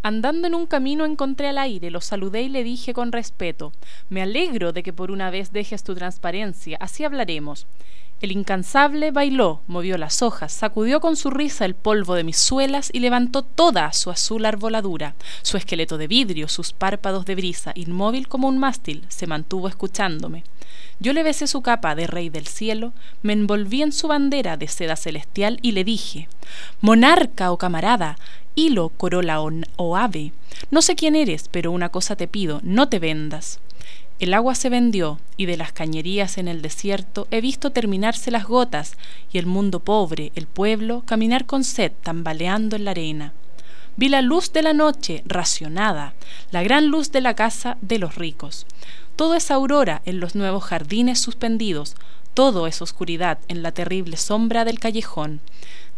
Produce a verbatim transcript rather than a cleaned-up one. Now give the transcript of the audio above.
Andando en un camino encontré al aire, lo saludé y le dije con respeto: «Me alegro de que por una vez dejes tu transparencia, así hablaremos». El incansable bailó, movió las hojas, sacudió con su risa el polvo de mis suelas y levantó toda su azul arboladura. Su esqueleto de vidrio, sus párpados de brisa, inmóvil como un mástil, se mantuvo escuchándome. Yo le besé su capa de rey del cielo, me envolví en su bandera de seda celestial y le dije: «Monarca o camarada, hilo, corola o, o ave, no sé quién eres, pero una cosa te pido, no te vendas». El agua se vendió, y de las cañerías en el desierto he visto terminarse las gotas, y el mundo pobre, el pueblo, caminar con sed, tambaleando en la arena. Vi la luz de la noche, racionada, la gran luz de la casa de los ricos. Todo es aurora en los nuevos jardines suspendidos, todo es oscuridad en la terrible sombra del callejón.